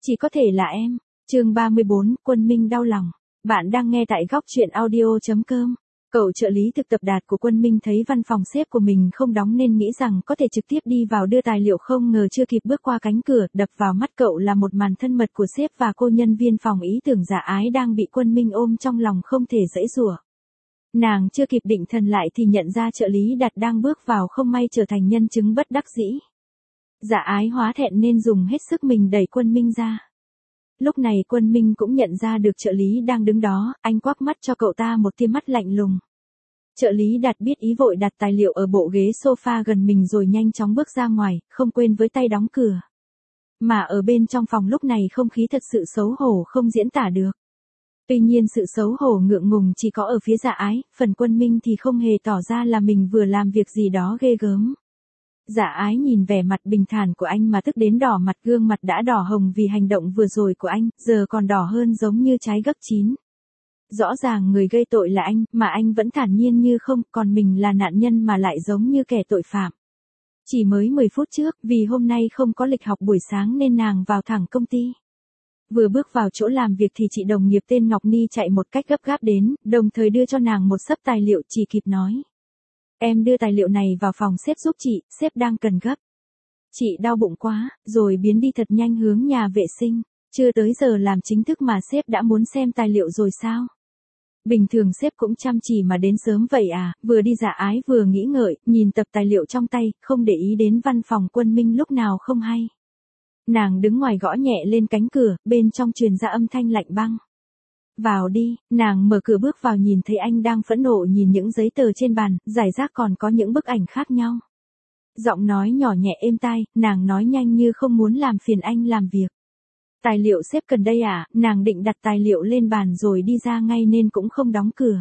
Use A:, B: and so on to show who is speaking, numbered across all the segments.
A: Chỉ có thể là em. Chương 34, Quân Minh đau lòng. Bạn đang nghe tại góc truyện audio.com. Cậu trợ lý thực tập Đạt của Quân Minh thấy văn phòng sếp của mình không đóng nên nghĩ rằng có thể trực tiếp đi vào đưa tài liệu, không ngờ chưa kịp bước qua cánh cửa, đập vào mắt cậu là một màn thân mật của sếp và cô nhân viên phòng ý tưởng Dạ Ái đang bị Quân Minh ôm trong lòng không thể giãy giụa. Nàng chưa kịp định thần lại thì nhận ra trợ lý Đạt đang bước vào, không may trở thành nhân chứng bất đắc dĩ. Dạ Ái hóa thẹn nên dùng hết sức mình đẩy Quân Minh ra. Lúc này Quân Minh cũng nhận ra được trợ lý đang đứng đó, anh quắc mắt cho cậu ta một tia mắt lạnh lùng. Trợ lý Đạt biết ý, vội đặt tài liệu ở bộ ghế sofa gần mình rồi nhanh chóng bước ra ngoài, không quên với tay đóng cửa. Mà ở bên trong phòng lúc này không khí thật sự xấu hổ không diễn tả được. Tuy nhiên sự xấu hổ ngượng ngùng chỉ có ở phía Dạ Ái, phần Quân Minh thì không hề tỏ ra là mình vừa làm việc gì đó ghê gớm. Dạ Ái nhìn vẻ mặt bình thản của anh mà tức đến đỏ mặt, gương mặt đã đỏ hồng vì hành động vừa rồi của anh, giờ còn đỏ hơn giống như trái gấp chín. Rõ ràng người gây tội là anh, mà anh vẫn thản nhiên như không, còn mình là nạn nhân mà lại giống như kẻ tội phạm. Chỉ mới 10 phút trước, vì hôm nay không có lịch học buổi sáng nên nàng vào thẳng công ty. Vừa bước vào chỗ làm việc thì chị đồng nghiệp tên Ngọc Ni chạy một cách gấp gáp đến, đồng thời đưa cho nàng một xấp tài liệu, chỉ kịp nói. Em đưa tài liệu này vào phòng sếp giúp chị, sếp đang cần gấp. Chị đau bụng quá, rồi biến đi thật nhanh hướng nhà vệ sinh. Chưa tới giờ làm chính thức mà sếp đã muốn xem tài liệu rồi sao? Bình thường sếp cũng chăm chỉ mà đến sớm vậy à? Vừa đi Dạ Ái vừa nghĩ ngợi, nhìn tập tài liệu trong tay, không để ý đến văn phòng Quân Minh lúc nào không hay. Nàng đứng ngoài gõ nhẹ lên cánh cửa, bên trong truyền ra âm thanh lạnh băng. Vào đi. Nàng mở cửa bước vào, nhìn thấy anh đang phẫn nộ nhìn những giấy tờ trên bàn, rải rác còn có những bức ảnh khác nhau. Giọng nói nhỏ nhẹ êm tai, nàng nói nhanh như không muốn làm phiền anh làm việc. Tài liệu sếp cần đây à? Nàng định đặt tài liệu lên bàn rồi đi ra ngay nên cũng không đóng cửa.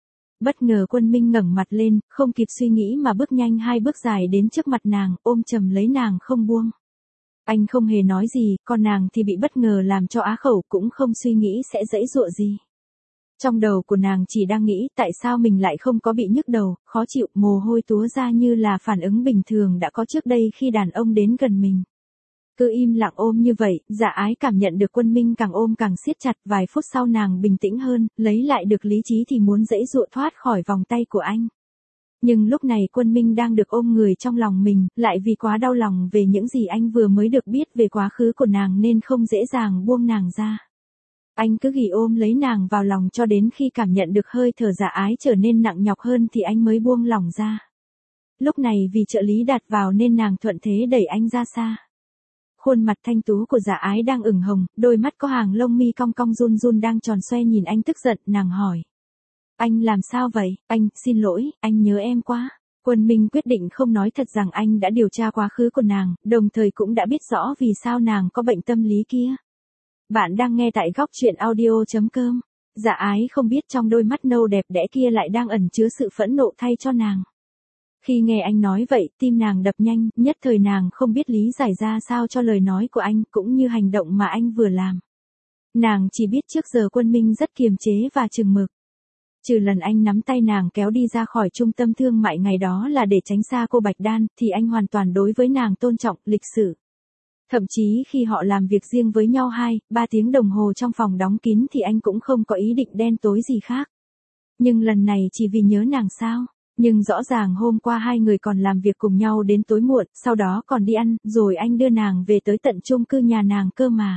A: Bất ngờ Quân Minh ngẩng mặt lên, không kịp suy nghĩ mà bước nhanh 2 bước dài đến trước mặt nàng, ôm chầm lấy nàng không buông. Anh không hề nói gì, còn nàng thì bị bất ngờ làm cho á khẩu, cũng không suy nghĩ sẽ giãy giụa gì. Trong đầu của nàng chỉ đang nghĩ tại sao mình lại không có bị nhức đầu, khó chịu, mồ hôi túa ra như là phản ứng bình thường đã có trước đây khi đàn ông đến gần mình. Cứ im lặng ôm như vậy, Dạ Ái cảm nhận được Quân Minh càng ôm càng siết chặt, vài phút sau nàng bình tĩnh hơn, lấy lại được lý trí thì muốn giãy giụa thoát khỏi vòng tay của anh. Nhưng lúc này Quân Minh đang được ôm người trong lòng mình, lại vì quá đau lòng về những gì anh vừa mới được biết về quá khứ của nàng nên không dễ dàng buông nàng ra. Anh cứ ghi ôm lấy nàng vào lòng cho đến khi cảm nhận được hơi thở Dạ Ái trở nên nặng nhọc hơn thì anh mới buông lỏng ra. Lúc này vì trợ lý đặt vào nên nàng thuận thế đẩy anh ra xa. Khuôn mặt thanh tú của Dạ Ái đang ửng hồng, đôi mắt có hàng lông mi cong cong run run đang tròn xoe nhìn anh tức giận, nàng hỏi. Anh làm sao vậy? Anh, xin lỗi, anh nhớ em quá. Quân Minh quyết định không nói thật rằng anh đã điều tra quá khứ của nàng, đồng thời cũng đã biết rõ vì sao nàng có bệnh tâm lý kia. Bạn đang nghe tại góc truyện audio.com. Dạ Ái không biết trong đôi mắt nâu đẹp đẽ kia lại đang ẩn chứa sự phẫn nộ thay cho nàng. Khi nghe anh nói vậy, tim nàng đập nhanh, nhất thời nàng không biết lý giải ra sao cho lời nói của anh, cũng như hành động mà anh vừa làm. Nàng chỉ biết trước giờ Quân Minh rất kiềm chế và chừng mực. Trừ lần anh nắm tay nàng kéo đi ra khỏi trung tâm thương mại ngày đó là để tránh xa cô Bạch Đan, thì anh hoàn toàn đối với nàng tôn trọng, lịch sự. Thậm chí khi họ làm việc riêng với nhau 2-3 tiếng đồng hồ trong phòng đóng kín thì anh cũng không có ý định đen tối gì khác. Nhưng lần này chỉ vì nhớ nàng sao? Nhưng rõ ràng hôm qua hai người còn làm việc cùng nhau đến tối muộn, sau đó còn đi ăn, rồi anh đưa nàng về tới tận chung cư nhà nàng cơ mà.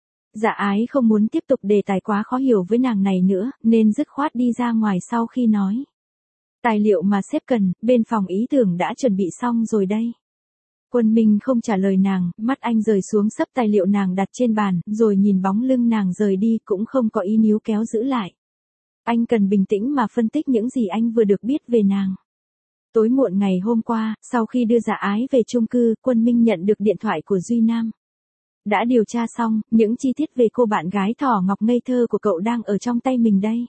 A: Dạ Ái không muốn tiếp tục đề tài quá khó hiểu với nàng này nữa, nên dứt khoát đi ra ngoài sau khi nói. Tài liệu mà sếp cần, bên phòng ý tưởng đã chuẩn bị xong rồi đây. Quân Minh không trả lời nàng, mắt anh rời xuống xấp tài liệu nàng đặt trên bàn, rồi nhìn bóng lưng nàng rời đi cũng không có ý níu kéo giữ lại. Anh cần bình tĩnh mà phân tích những gì anh vừa được biết về nàng. Tối muộn ngày hôm qua, sau khi đưa Dạ Ái về chung cư, Quân Minh nhận được điện thoại của Duy Nam. Đã điều tra xong, những chi tiết về cô bạn gái Thỏ Ngọc ngây thơ của cậu đang ở trong tay mình đây.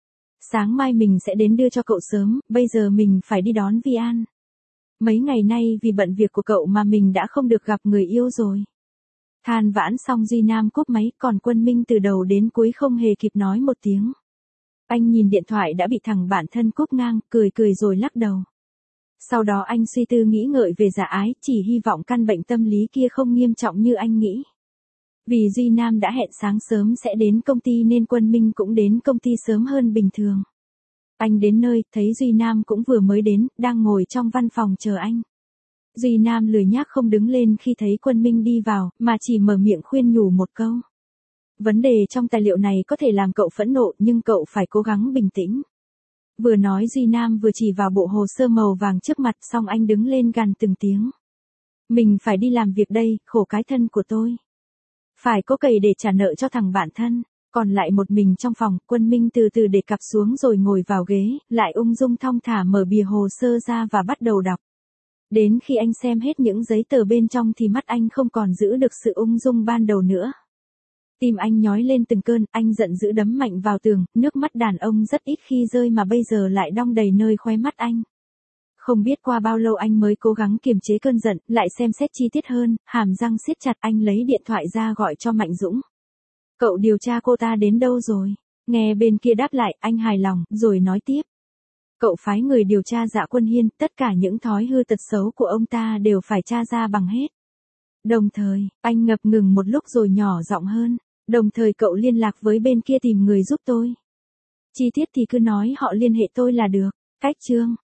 A: Sáng mai mình sẽ đến đưa cho cậu sớm, bây giờ mình phải đi đón Vi An. Mấy ngày nay vì bận việc của cậu mà mình đã không được gặp người yêu rồi. Than vãn xong Duy Nam cúp máy, còn Quân Minh từ đầu đến cuối không hề kịp nói một tiếng. Anh nhìn điện thoại đã bị thằng bạn thân cúp ngang, cười cười rồi lắc đầu. Sau đó anh suy tư nghĩ ngợi về Dạ Ái, chỉ hy vọng căn bệnh tâm lý kia không nghiêm trọng như anh nghĩ. Vì Duy Nam đã hẹn sáng sớm sẽ đến công ty nên Quân Minh cũng đến công ty sớm hơn bình thường. Anh đến nơi, thấy Duy Nam cũng vừa mới đến, đang ngồi trong văn phòng chờ anh. Duy Nam lười nhác không đứng lên khi thấy Quân Minh đi vào, mà chỉ mở miệng khuyên nhủ một câu. Vấn đề trong tài liệu này có thể làm cậu phẫn nộ nhưng cậu phải cố gắng bình tĩnh. Vừa nói Duy Nam vừa chỉ vào bộ hồ sơ màu vàng trước mặt, xong anh đứng lên gằn từng tiếng. Mình phải đi làm việc đây, khổ cái thân của tôi. Phải có cày để trả nợ cho thằng bạn thân. Còn lại một mình trong phòng, Quân Minh từ từ để cặp xuống rồi ngồi vào ghế, lại ung dung thong thả mở bìa hồ sơ ra và bắt đầu đọc. Đến khi anh xem hết những giấy tờ bên trong thì mắt anh không còn giữ được sự ung dung ban đầu nữa. Tim anh nhói lên từng cơn, anh giận dữ đấm mạnh vào tường, nước mắt đàn ông rất ít khi rơi mà bây giờ lại đong đầy nơi khóe mắt anh. Không biết qua bao lâu anh mới cố gắng kiềm chế cơn giận, lại xem xét chi tiết hơn, hàm răng siết chặt, anh lấy điện thoại ra gọi cho Mạnh Dũng. Cậu điều tra cô ta đến đâu rồi? Nghe bên kia đáp lại, anh hài lòng, rồi nói tiếp. Cậu phái người điều tra Dạ Quân Hiên, tất cả những thói hư tật xấu của ông ta đều phải tra ra bằng hết. Đồng thời, anh ngập ngừng một lúc rồi nhỏ giọng hơn. Đồng thời cậu liên lạc với bên kia tìm người giúp tôi. Chi tiết thì cứ nói họ liên hệ tôi là được. Cách chương